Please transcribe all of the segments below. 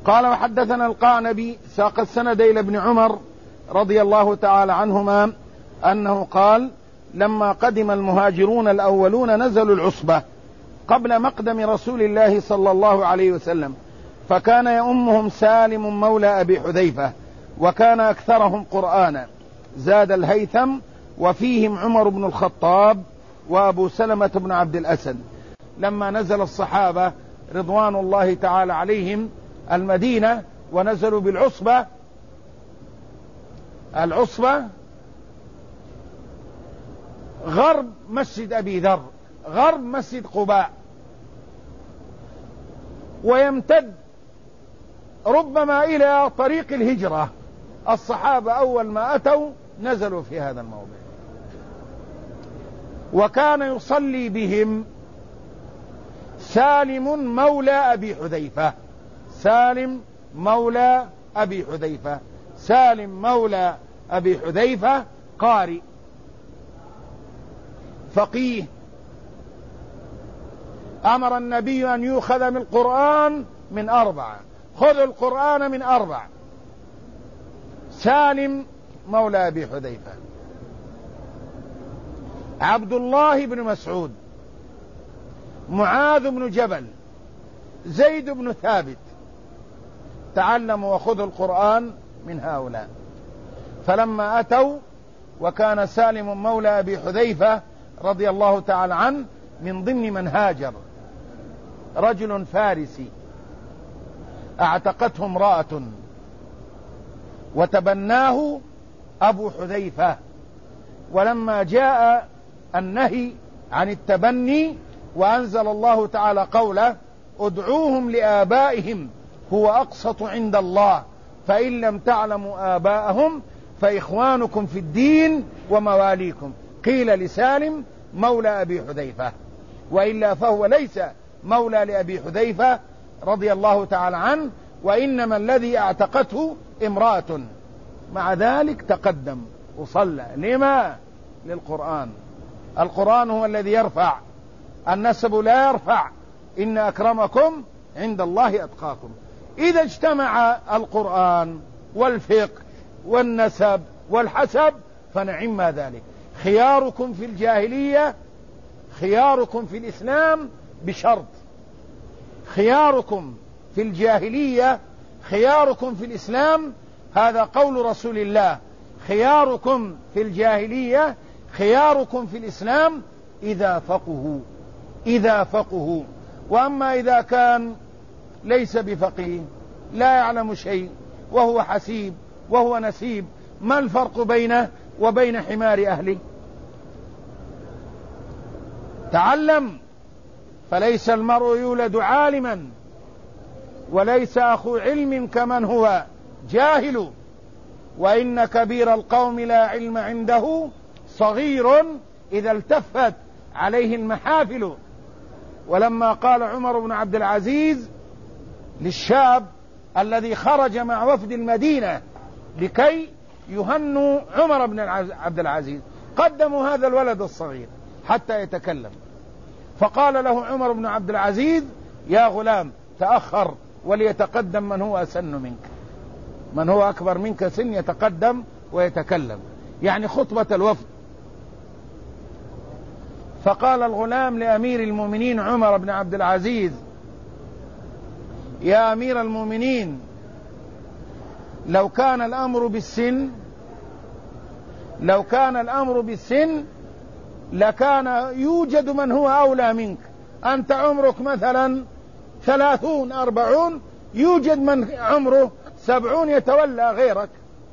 قال وحدثنا القعنبي ساق السند إلى ابن عمر رضي الله تعالى عنهما أنه قال لما قدم المهاجرون الأولون نزلوا العصبة قبل مقدم رسول الله صلى الله عليه وسلم، فكان يؤمهم سالم مولى أبي حذيفة وكان أكثرهم قرآنا. زاد الهيثم وفيهم عمر بن الخطاب وأبو سلمة بن عبد الأسد. لما نزل الصحابة رضوان الله تعالى عليهم المدينة ونزلوا بالعصبة، العصبة غرب مسجد أبي ذر، غرب مسجد قباء، ويمتد ربما إلى طريق الهجرة. الصحابة أول ما أتوا نزلوا في هذا الموضع، وكان يصلي بهم سالم مولى أبي حذيفة. سالم مولى أبي حذيفة، سالم مولى أبي حذيفة قارئ فقيه. أمر النبي أن يؤخذ من القرآن من 4، خذوا القرآن من 4. سالم مولى أبي حذيفة، عبد الله بن مسعود، معاذ بن جبل، زيد بن ثابت، تعلموا وخذوا القرآن من هؤلاء. فلما أتوا وكان سالم مولى أبي حذيفة رضي الله تعالى عنه من ضمن من هاجر، رجل فارسي اعتقته امرأة وتبناه أبو حذيفة، ولما جاء النهي عن التبني وأنزل الله تعالى قوله ادعوهم لآبائهم هو أقسط عند الله فإن لم تعلموا آباءهم فإخوانكم في الدين ومواليكم، قيل لسالم مولى أبي حذيفة، وإلا فهو ليس مولى لأبي حذيفة رضي الله تعالى عنه، وإنما الذي اعتقته امرأة. مع ذلك تقدم وصلى. لما؟ للقرآن. القرآن هو الذي يرفع، النسب لا يرفع، إن أكرمكم عند الله أتقاكم. إذا اجتمع القرآن والفقه والنسب والحسب فنعم ذلك. خياركم في الجاهلية خياركم في الإسلام بشرط، خياركم في الجاهلية خياركم في الإسلام، هذا قول رسول الله، خياركم في الجاهلية خياركم في الإسلام إذا فقهوا. وأما إذا كان ليس بفقيه لا يعلم شيء وهو حسيب وهو نسيب، ما الفرق بينه وبين حمار أهله؟ تعلم، فليس المرء يولد عالما، وليس أخو علم كمن هو جاهل، وإن كبير القوم لا علم عنده صغير إذا التفت عليه المحافل. ولما قال عمر بن عبد العزيز للشاب الذي خرج مع وفد المدينة لكي يهنوا عمر بن عبد العزيز، قدموا هذا الولد الصغير حتى يتكلم، فقال له عمر بن عبد العزيز يا غلام تأخر وليتقدم من هو أسن منك، من هو أكبر منك سن يتقدم ويتكلم، يعني خطبة الوفد. فقال الغلام لأمير المؤمنين عمر بن عبد العزيز يا أمير المؤمنين لو كان الأمر بالسن لكان يوجد من هو أولى منك، أنت عمرك مثلا 30 40، يوجد من عمره 70 يتولى غيرك.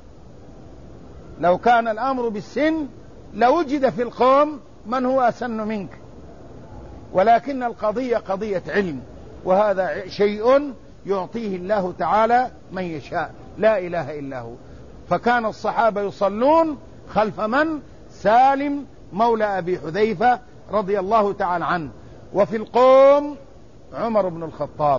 لو كان الأمر بالسن لوجد في القوم من هو أسن منك، ولكن القضية قضية علم، وهذا شيء يعطيه الله تعالى من يشاء، لا إله إلا هو. فكان الصحابة يصلون خلف من؟ سالم مولى أبي حذيفة رضي الله تعالى عنه. وفي القوم عمر بن الخطاب،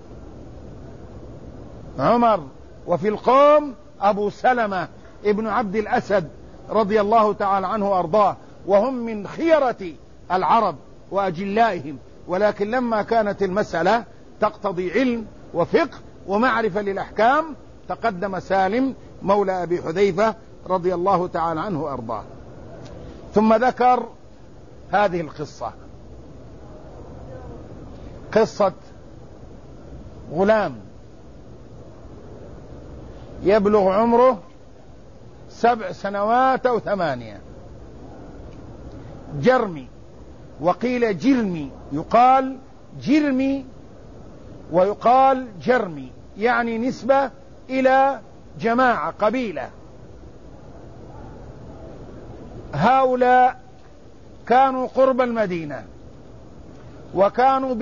وفي القوم أبو سلمة ابن عبد الأسد رضي الله تعالى عنه وأرضاه، وهم من خيرة العرب وأجلائهم، ولكن لما كانت المسألة تقتضي علم وفقه ومعرفة للأحكام تقدم سالم مولى أبي حذيفة رضي الله تعالى عنه وأرضاه. ثم ذكر هذه القصة، قصة غلام يبلغ عمره 7 سنوات أو 8، جرمي، وقيل جرمي، يقال جرمي ويقال جرمي، يعني نسبة إلى جماعة قبيلة. هؤلاء كانوا قرب المدينة وكانوا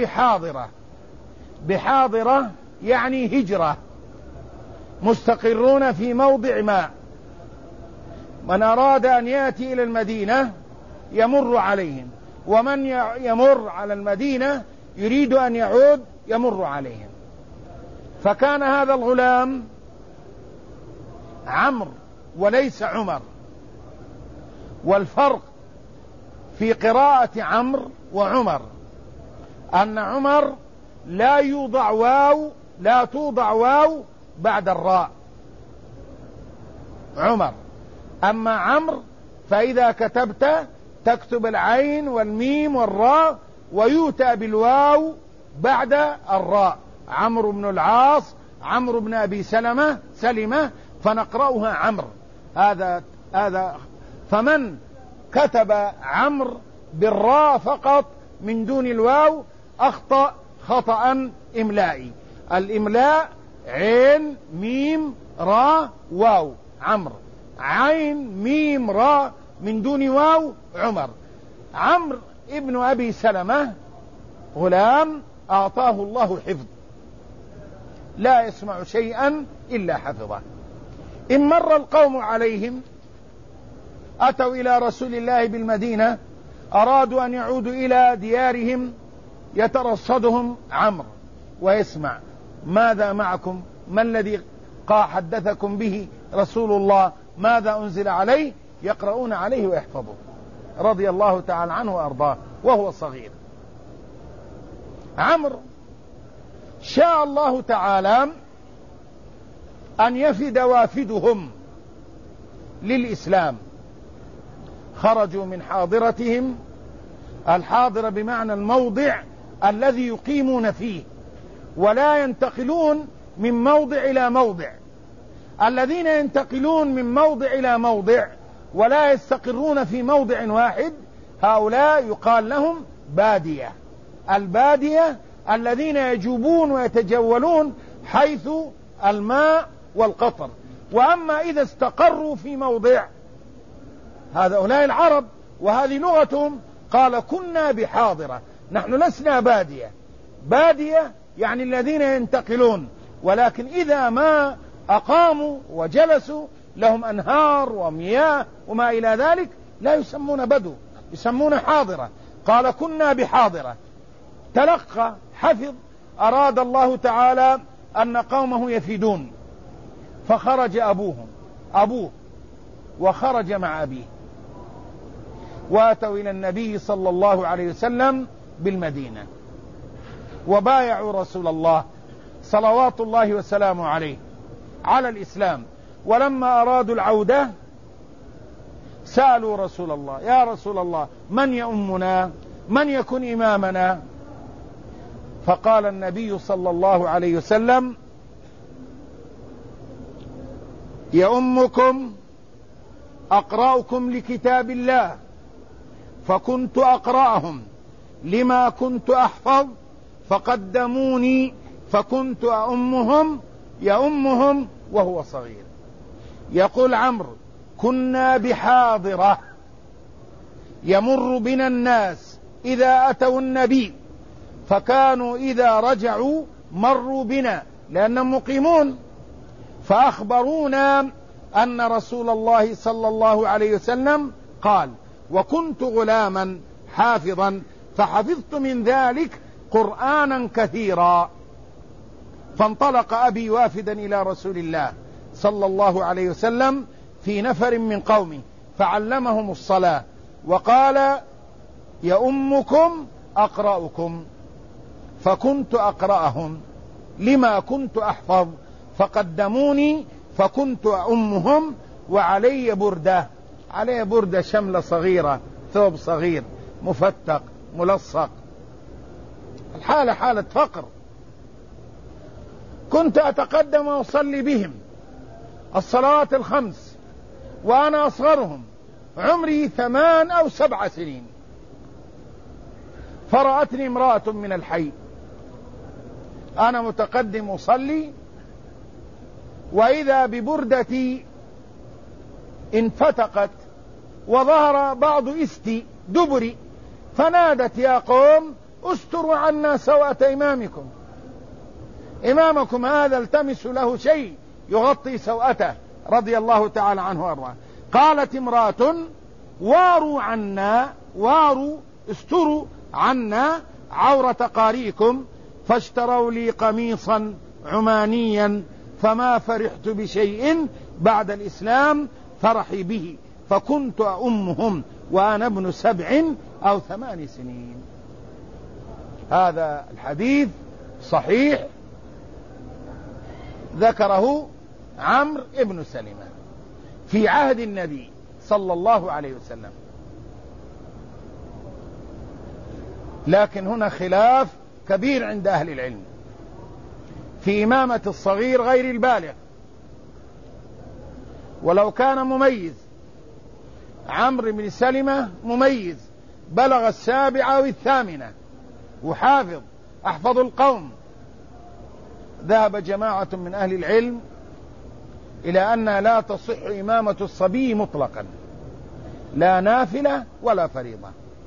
بحاضرة يعني هجرة، مستقرون في موضع ما، من أراد أن يأتي إلى المدينة يمر عليهم، ومن يمر على المدينة يريد أن يعود يمر عليهم. فكان هذا الغلام عمرو وليس عمر، والفرق في قراءة عمرو وعمر أن عمر لا توضع واو بعد الراء عمر، أما عمرو فإذا كتبت تكتب العين والميم والراء ويؤتى بالواو بعد الراء، عمرو بن العاص، عمرو بن أبي سلمة، فنقرأها عمرو. هذا فمن كتب عمرو بالراء فقط من دون الواو أخطأ خطأ إملائي. الإملاء عين ميم راء واو عمرو، عين ميم راء من دون واو عمر. عمرو ابن أبي سلمة غلام أعطاه الله حفظ، لا يسمع شيئا إلا حفظه. إن مر القوم عليهم أتوا إلى رسول الله بالمدينة، أرادوا أن يعودوا إلى ديارهم، يترصدهم عمرو ويسمع ماذا معكم، ما الذي حدثكم به رسول الله، ماذا أنزل عليه، يقرؤون عليه ويحفظه رضي الله تعالى عنه وأرضاه وهو صغير. عمرو شاء الله تعالى أن يفد وافدهم للإسلام، خرجوا من حاضرتهم، الحاضرة بمعنى الموضع الذي يقيمون فيه، ولا ينتقلون من موضع إلى موضع. الذين ينتقلون من موضع إلى موضع ولا يستقرون في موضع واحد هؤلاء يقال لهم بادية. البادية الذين يجوبون ويتجولون حيث الماء والقطر. وأما إذا استقروا في موضع، هؤلاء العرب وهذه لغتهم، قال كنا بحاضرة، نحن لسنا بادية. بادية يعني الذين ينتقلون، ولكن إذا ما أقاموا وجلسوا لهم أنهار ومياه وما إلى ذلك لا يسمون بدو، يسمون حاضرة. قال كنا بحاضرة، تلقى حفظ، أراد الله تعالى أن قومه يفيدون، فخرج أبوه وخرج مع أبيه، واتوا إلى النبي صلى الله عليه وسلم بالمدينة وبايعوا رسول الله صلوات الله وسلامه عليه على الإسلام. ولما أرادوا العودة سألوا رسول الله: يا رسول الله، من يؤمنا؟ من يكون إمامنا؟ فقال النبي صلى الله عليه وسلم: يؤمكم أقرأكم لكتاب الله، فكنت أقرأهم لما كنت أحفظ، فقدموني فكنت يؤمهم وهو صغير. يقول عمرو: كنا بحاضرة، يمر بنا الناس إذا أتوا النبي، فكانوا إذا رجعوا مروا بنا لأنهم مقيمون، فأخبرونا أن رسول الله صلى الله عليه وسلم قال: وكنت غلاما حافظا فحفظت من ذلك قرآنا كثيرا. فانطلق أبي وافدا إلى رسول الله صلى الله عليه وسلم في نفر من قومه، فعلمهم الصلاة وقال: يؤمكم أقرأكم، فكنت أقرأهم لما كنت أحفظ فقدموني فكنت أمهم وعلي بردة، علي بردة شملة صغيرة، ثوب صغير مفتق ملصق، الحالة حالة فقر. كنت أتقدم وأصلي بهم الصلوات الخمس وأنا أصغرهم، عمري 8 أو 7 سنين. فرأتني امرأة من الحي أنا متقدم أصلي، وإذا ببردتي انفتقت وظهر بعض استي دبري، فنادت يا قوم استروا عنا سوءة إمامكم، إمامكم هذا التمس له شيء يغطي سوءته رضي الله تعالى عنه وارضاه. قالت امرأة واروا عنا، واروا استروا عنا عورة قارئكم، فاشتروا لي قميصا عمانيا، فما فرحت بشيء بعد الإسلام فرحي به، فكنت أمهم وأنا ابن 7 أو 8 سنين. هذا الحديث صحيح، ذكره عمرو بن سلمة في عهد النبي صلى الله عليه وسلم. لكن هنا خلاف كبير عند أهل العلم في إمامة الصغير غير البالغ، ولو كان مميز، عمرو بن سلمة مميز بلغ 7 أو 8 وحافظ أحفظ القوم، ذهب جماعة من أهل العلم إلى أنها لا تصح إمامة الصبي مطلقا، لا نافلة ولا فريضة.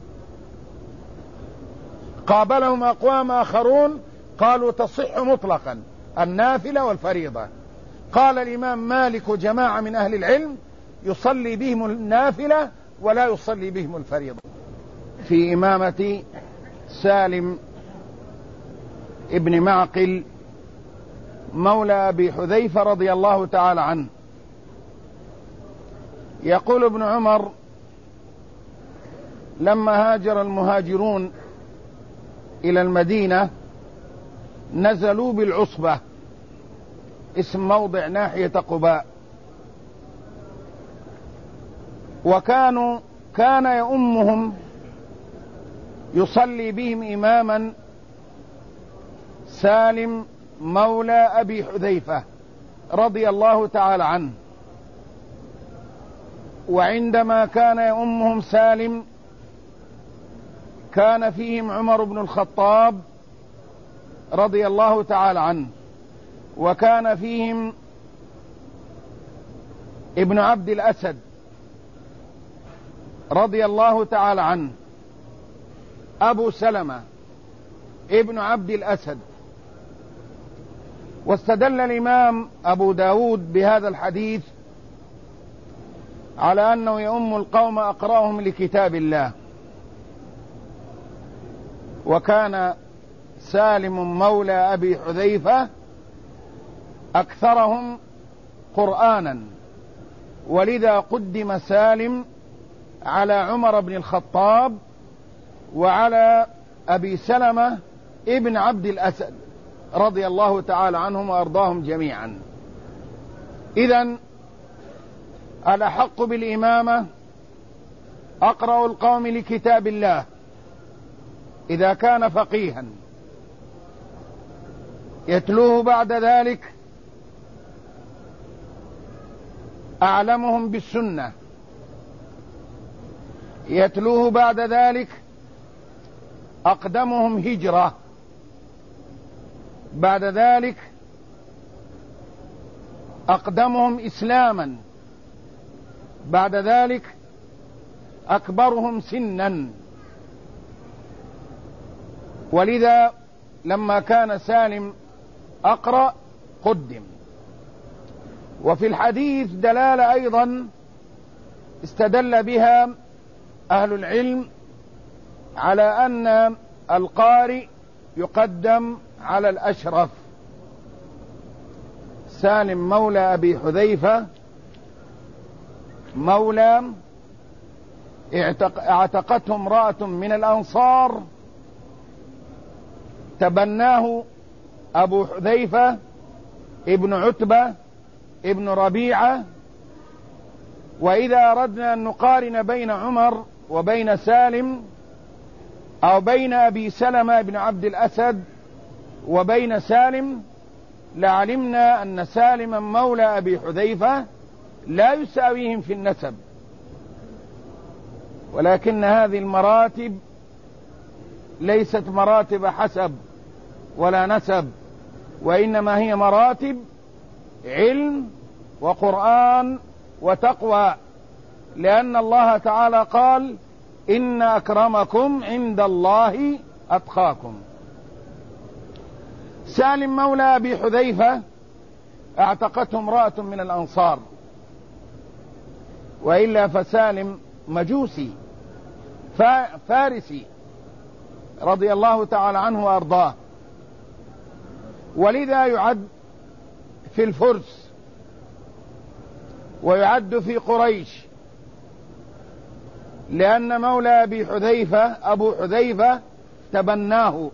قابلهم أقوام آخرون قالوا تصح مطلقا النافلة والفريضة. قال الإمام مالك وجماعة من أهل العلم يصلي بهم النافلة ولا يصلي بهم الفريضة. في إمامة سالم ابن معقل مولى أبي حذيفة رضي الله تعالى عنه، يقول ابن عمر لما هاجر المهاجرون إلى المدينة نزلوا بالعصبة، اسم موضع ناحية قباء، كان يؤمهم يصلي بهم إماما سالم مولى أبي حذيفة رضي الله تعالى عنه. وعندما كان يؤمهم سالم كان فيهم عمر بن الخطاب رضي الله تعالى عنه، وكان فيهم ابن عبد الأسد رضي الله تعالى عنه، أبو سلمة ابن عبد الأسد. واستدل الإمام أبو داود بهذا الحديث على أنه يؤم القوم أقرأهم لكتاب الله، وكان سالم مولى أبي حذيفة أكثرهم قرآنا، ولذا قدم سالم على عمر بن الخطاب وعلى أبي سلمة ابن عبد الأسد رضي الله تعالى عنهم وأرضاهم جميعا. إذن الأحق بالإمامة أقرأ القوم لكتاب الله إذا كان فقيها، يتلوه بعد ذلك أعلمهم بالسنة، يتلوه بعد ذلك أقدمهم هجرة، بعد ذلك أقدمهم إسلاما، بعد ذلك أكبرهم سنا. ولذا لما كان سالم أقرأ قدم. وفي الحديث دلالة أيضا استدل بها أهل العلم على أن القارئ يقدم على الأشرف. سالم مولى أبي حذيفة مولى اعتقته امرأة من الأنصار، تبناه أبو حذيفة ابن عتبة ابن ربيعة. وإذا أردنا أن نقارن بين عمر وبين سالم أو بين أبي سلمة بن عبد الأسد وبين سالم لعلمنا أن سالما مولى أبي حذيفة لا يساويهم في النسب، ولكن هذه المراتب ليست مراتب حسب ولا نسب، وإنما هي مراتب علم وقرآن وتقوى، لأن الله تعالى قال إن أكرمكم عند الله أتقاكم. سالم مولى أبي حذيفة اعتقته امرأة من الأنصار، وإلا فسالم مجوسي فارسي رضي الله تعالى عنه وأرضاه، ولذا يعد في الفرس ويعد في قريش، لأن مولى أبي حذيفة أبو حذيفة تبناه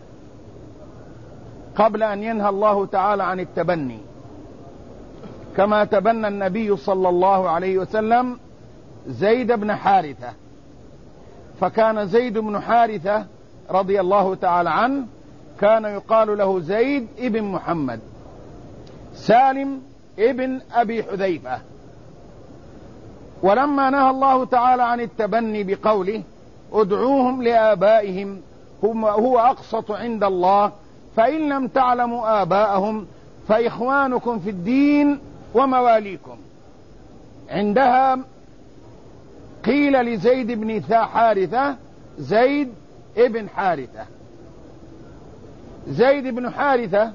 قبل أن ينهى الله تعالى عن التبني، كما تبنى النبي صلى الله عليه وسلم زيد بن حارثة، فكان زيد بن حارثة رضي الله تعالى عنه كان يقال له زيد ابن محمد، سالم ابن أبي حذيفة. ولما نهى الله تعالى عن التبني بقوله ادعوهم لآبائهم هو أقسط عند الله، فإن لم تعلموا آباءهم فإخوانكم في الدين ومواليكم، عندها قيل لزيد بن حارثة زيد ابن حارثة. زيد بن حارثة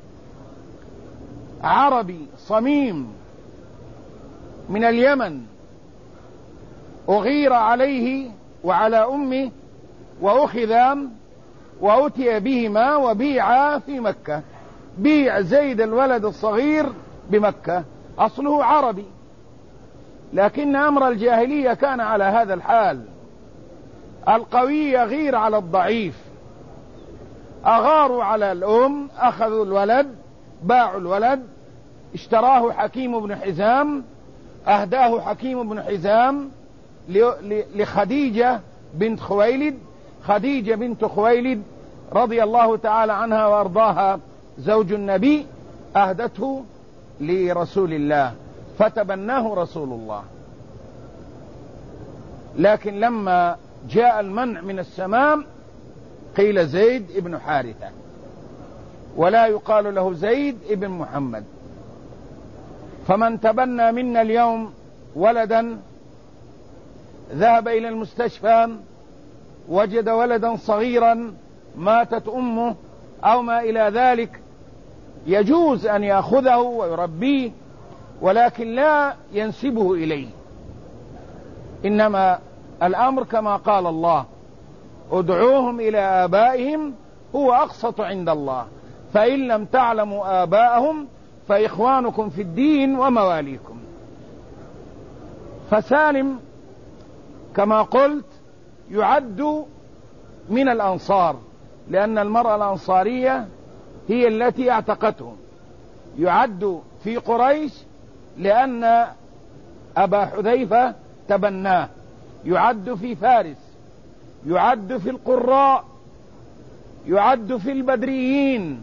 عربي صميم من اليمن، أغير عليه وعلى أمه وأخذا وأتي بهما وبيعا في مكة. بيع زيد الولد الصغير بمكة، أصله عربي، لكن أمر الجاهلية كان على هذا الحال، القوي يغير على الضعيف، أغاروا على الأم، أخذوا الولد، باعوا الولد، اشتراه حكيم بن حزام، أهداه حكيم بن حزام لخديجة بنت خويلد. خديجة بنت خويلد رضي الله تعالى عنها وأرضاها زوج النبي، أهدته لرسول الله فتبناه رسول الله. لكن لما جاء المنع من السماء قيل زيد ابن حارثة، ولا يقال له زيد ابن محمد. فمن تبنى منا اليوم ولدا ذهب إلى المستشفى وجد ولدا صغيرا ماتت أمه أو ما إلى ذلك، يجوز أن يأخذه ويربيه، ولكن لا ينسبه إليه، إنما الأمر كما قال الله ادعوهم إلى آبائهم هو أقسط عند الله، فإن لم تعلموا آباءهم فإخوانكم في الدين ومواليكم. فسالم كما قلت يعد من الأنصار، لأن المرأة الأنصارية هي التي اعتقته، يعد في قريش لأن أبا حذيفة تبناه، يعد في فارس، يعد في القراء، يعد في البدريين،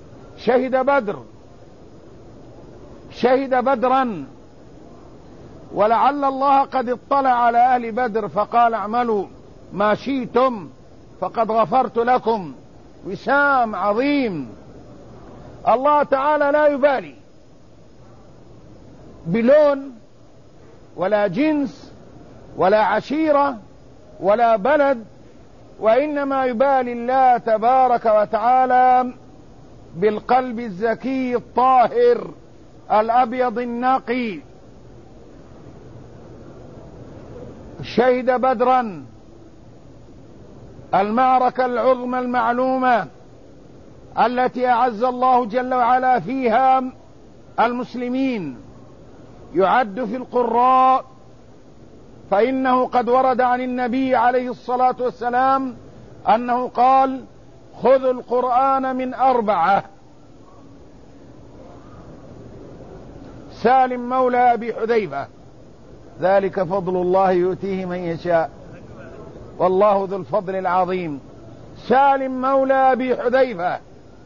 شهد بدرا، ولعل الله قد اطلع على أهل بدر فقال اعملوا ما شئتم فقد غفرت لكم. وسام عظيم، الله تعالى لا يبالي بلون ولا جنس ولا عشيرة ولا بلد، وإنما يبالي الله تبارك وتعالى بالقلب الزكي الطاهر الأبيض النقي. شهد بدرا المعركة العظمى المعلومة التي أعز الله جل وعلا فيها المسلمين، يعد في القراء، فإنه قد ورد عن النبي عليه الصلاة والسلام أنه قال خذوا القرآن من 4: سالم مولى أبي حذيفة، ذلك فضل الله يؤتيه من يشاء والله ذو الفضل العظيم. سالم مولى أبي حذيفة،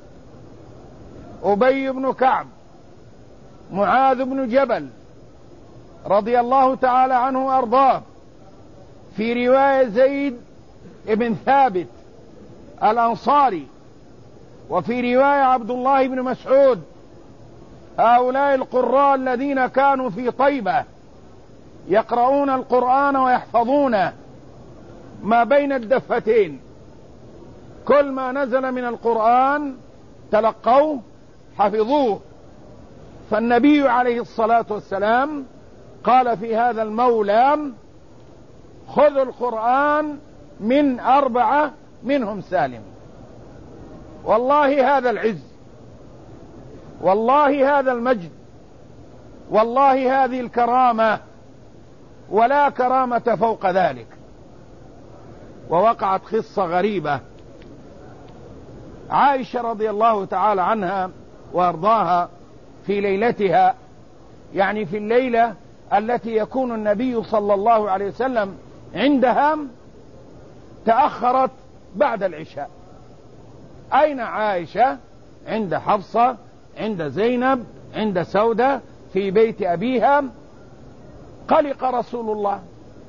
أبي بن كعب، معاذ بن جبل رضي الله تعالى عنه وأرضاه، في رواية زيد بن ثابت الأنصاري، وفي رواية عبد الله بن مسعود. هؤلاء القراء الذين كانوا في طيبة يقرؤون القرآن ويحفظونه ما بين الدفتين، كل ما نزل من القرآن تلقوه حفظوه. فالنبي عليه الصلاة والسلام قال في هذا المولى: خذوا القرآن من 4 منهم سالم. والله هذا العز، والله هذا المجد، والله هذه الكرامة، ولا كرامة فوق ذلك. ووقعت قصة غريبة. عائشة رضي الله تعالى عنها وارضاها في ليلتها، يعني في الليلة التي يكون النبي صلى الله عليه وسلم عندها، تأخرت بعد العشاء. أين عائشة؟ عند حفصة، عند زينب، عند سودة، في بيت أبيها. قلق رسول الله: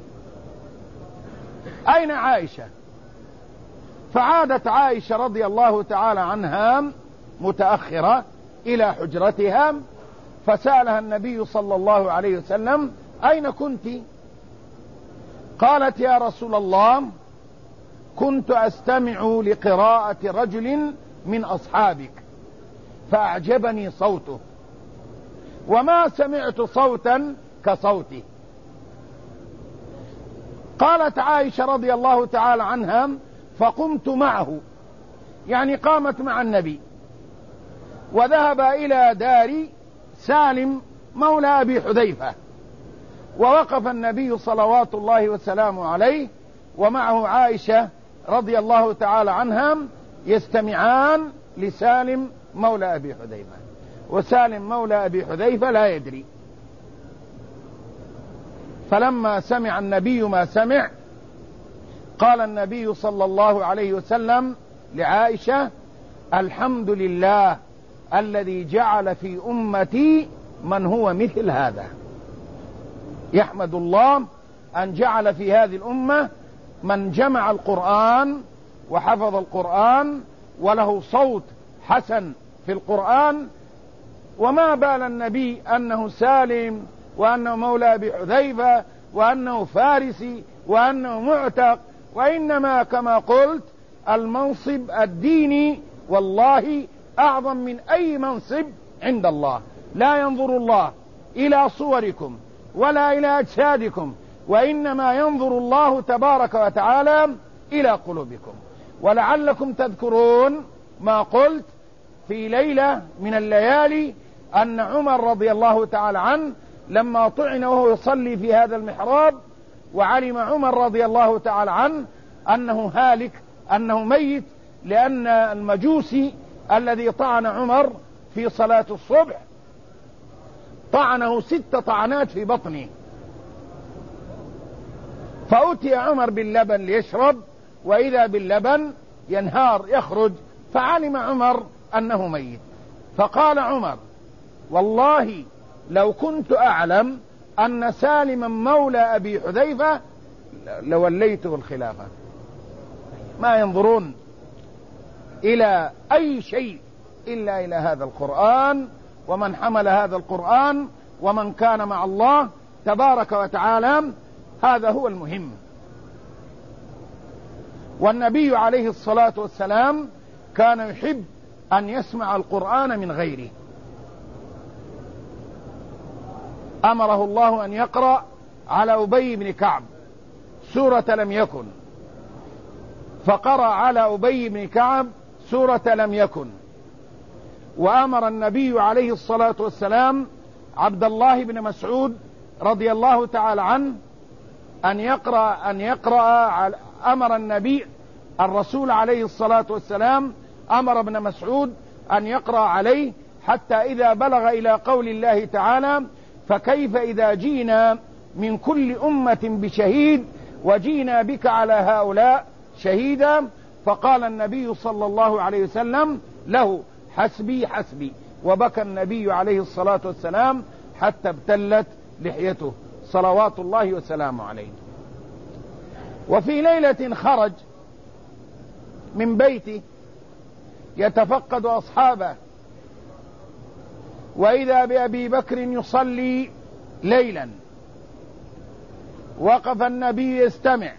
أين عائشة؟ فعادت عائشة رضي الله تعالى عنها متأخرة إلى حجرتها، فسألها النبي صلى الله عليه وسلم: أين كنت؟ قالت: يا رسول الله، كنت أستمع لقراءة رجل من أصحابك فأعجبني صوته، وما سمعت صوتا كصوته. قالت عائشة رضي الله تعالى عنها: فقمت معه، يعني قامت مع النبي، وذهب إلى دار سالم مولى أبي حذيفة، ووقف النبي صلوات الله وسلامه عليه ومعه عائشة رضي الله تعالى عنها يستمعان لسالم مولى أبي حذيفة. وسالم مولى أبي حذيفة لا يدري. فلما سمع النبي ما سمع، قال النبي صلى الله عليه وسلم لعائشة: الحمد لله الذي جعل في أمتي من هو مثل هذا. يحمد الله أن جعل في هذه الأمة من جمع القرآن وحفظ القرآن وله صوت حسن في القرآن. وما بال النبي أنه سالم، وأنه مولى أبي حذيفة، وأنه فارسي، وأنه معتق، وإنما كما قلت المنصب الديني والله أعظم من أي منصب عند الله. لا ينظر الله إلى صوركم ولا إلى أجسادكم، وإنما ينظر الله تبارك وتعالى إلى قلوبكم. ولعلكم تذكرون ما قلت في ليلة من الليالي أن عمر رضي الله تعالى عنه لما طعن وهو يصلي في هذا المحراب، وعلم عمر رضي الله تعالى عنه أنه هالك، أنه ميت، لأن المجوسي الذي طعن عمر في صلاة الصبح طعنه 6 طعنات في بطنه. فأتي عمر باللبن ليشرب، وإذا باللبن ينهار يخرج، فعلم عمر أنه ميت. فقال عمر: والله لو كنت أعلم أن سالما مولى أبي حذيفة لوليته الخلافة. ما ينظرون إلى أي شيء إلا إلى هذا القرآن، ومن حمل هذا القرآن، ومن كان مع الله تبارك وتعالى. هذا هو المهم. والنبي عليه الصلاة والسلام كان يحب أن يسمع القرآن من غيره. أمره الله أن يقرأ على أبي بن كعب سورة لم يكن، فقرأ على أبي بن كعب سورة لم يكن. وأمر النبي عليه الصلاة والسلام عبد الله بن مسعود رضي الله تعالى عنه أن يقرأ أمر النبي الرسول عليه الصلاة والسلام أمر ابن مسعود أن يقرأ عليه حتى إذا بلغ إلى قول الله تعالى: فكيف إذا جينا من كل أمة بشهيد وجينا بك على هؤلاء شهيدا. فقال النبي صلى الله عليه وسلم له: حسبي حسبي. وبكى النبي عليه الصلاة والسلام حتى ابتلت لحيته صلوات الله وسلامه عليه. وفي ليلة خرج من بيته يتفقد أصحابه، وإذا بأبي بكر يصلي ليلا. وقف النبي يستمع،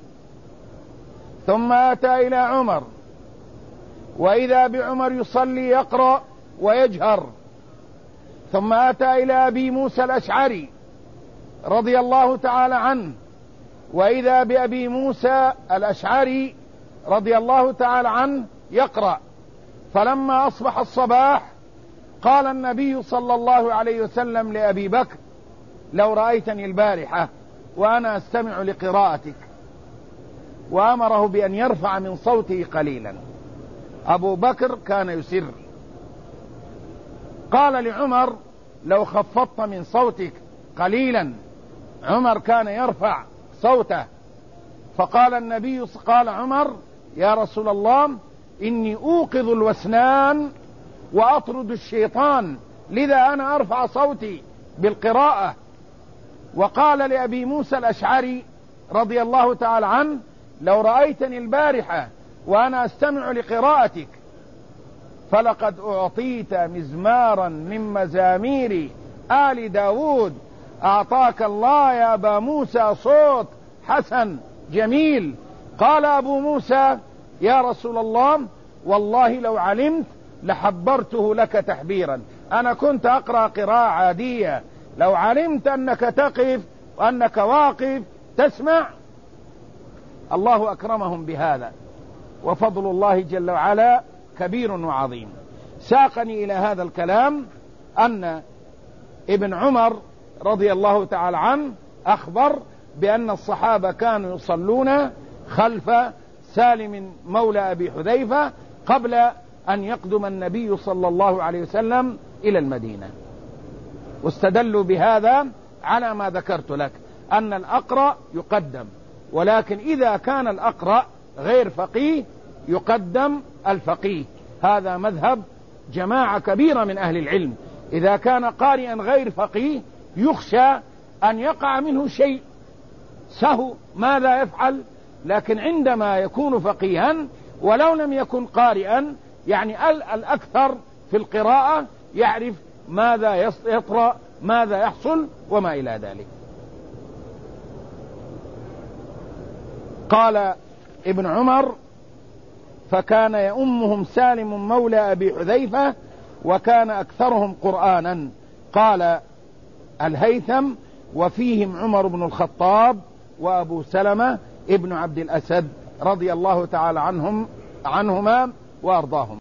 ثم أتى إلى عمر، وإذا بعمر يصلي يقرأ ويجهر. ثم أتى إلى أبي موسى الأشعري رضي الله تعالى عنه، وإذا بأبي موسى الأشعري رضي الله تعالى عنه يقرأ. فلما أصبح الصباح قال النبي صلى الله عليه وسلم لأبي بكر: لو رأيتني البارحة وأنا أستمع لقراءتك. وأمره بأن يرفع من صوته قليلا. أبو بكر كان يسر. قال لعمر: لو خفضت من صوتك قليلا. عمر كان يرفع صوته. فقال النبي قال عمر: يا رسول الله، إني أوقظ الوسنان وأطرد الشيطان، لذا أنا أرفع صوتي بالقراءة. وقال لأبي موسى الأشعري رضي الله تعالى عنه: لو رأيتني البارحة وأنا أستمع لقراءتك فلقد أعطيت مزمارا من مزامير آل داود. أعطاك الله يا أبا موسى صوت حسن جميل. قال أبو موسى: يا رسول الله، والله لو علمت لحبرته لك تحبيرا. أنا كنت أقرأ قراءة عادية، لو علمت أنك تقف وأنك واقف تسمع. الله أكرمهم بهذا، وفضل الله جل وعلا كبير وعظيم. ساقني إلى هذا الكلام أن ابن عمر رضي الله تعالى عنه أخبر بأن الصحابة كانوا يصلون خلف سالم مولى أبي حذيفة قبل أن يقدم النبي صلى الله عليه وسلم إلى المدينة. واستدلوا بهذا على ما ذكرت لك، أن الأقرأ يقدم، ولكن إذا كان الأقرأ غير فقيه يقدم الفقيه. هذا مذهب جماعة كبيرة من أهل العلم. إذا كان قارئا غير فقيه يخشى أن يقع منه شيء سهو، ماذا يفعل؟ لكن عندما يكون فقيها ولو لم يكن قارئا، يعني الأكثر في القراءة، يعرف ماذا يطرأ، ماذا يحصل وما إلى ذلك. قال ابن عمر: فكان يؤمهم سالم مولى أبي حذيفة وكان أكثرهم قرآنا. قال الهيثم: وفيهم عمر بن الخطاب وأبو سلمة ابن عبد الأسد رضي الله تعالى عنهما وأرضاهم.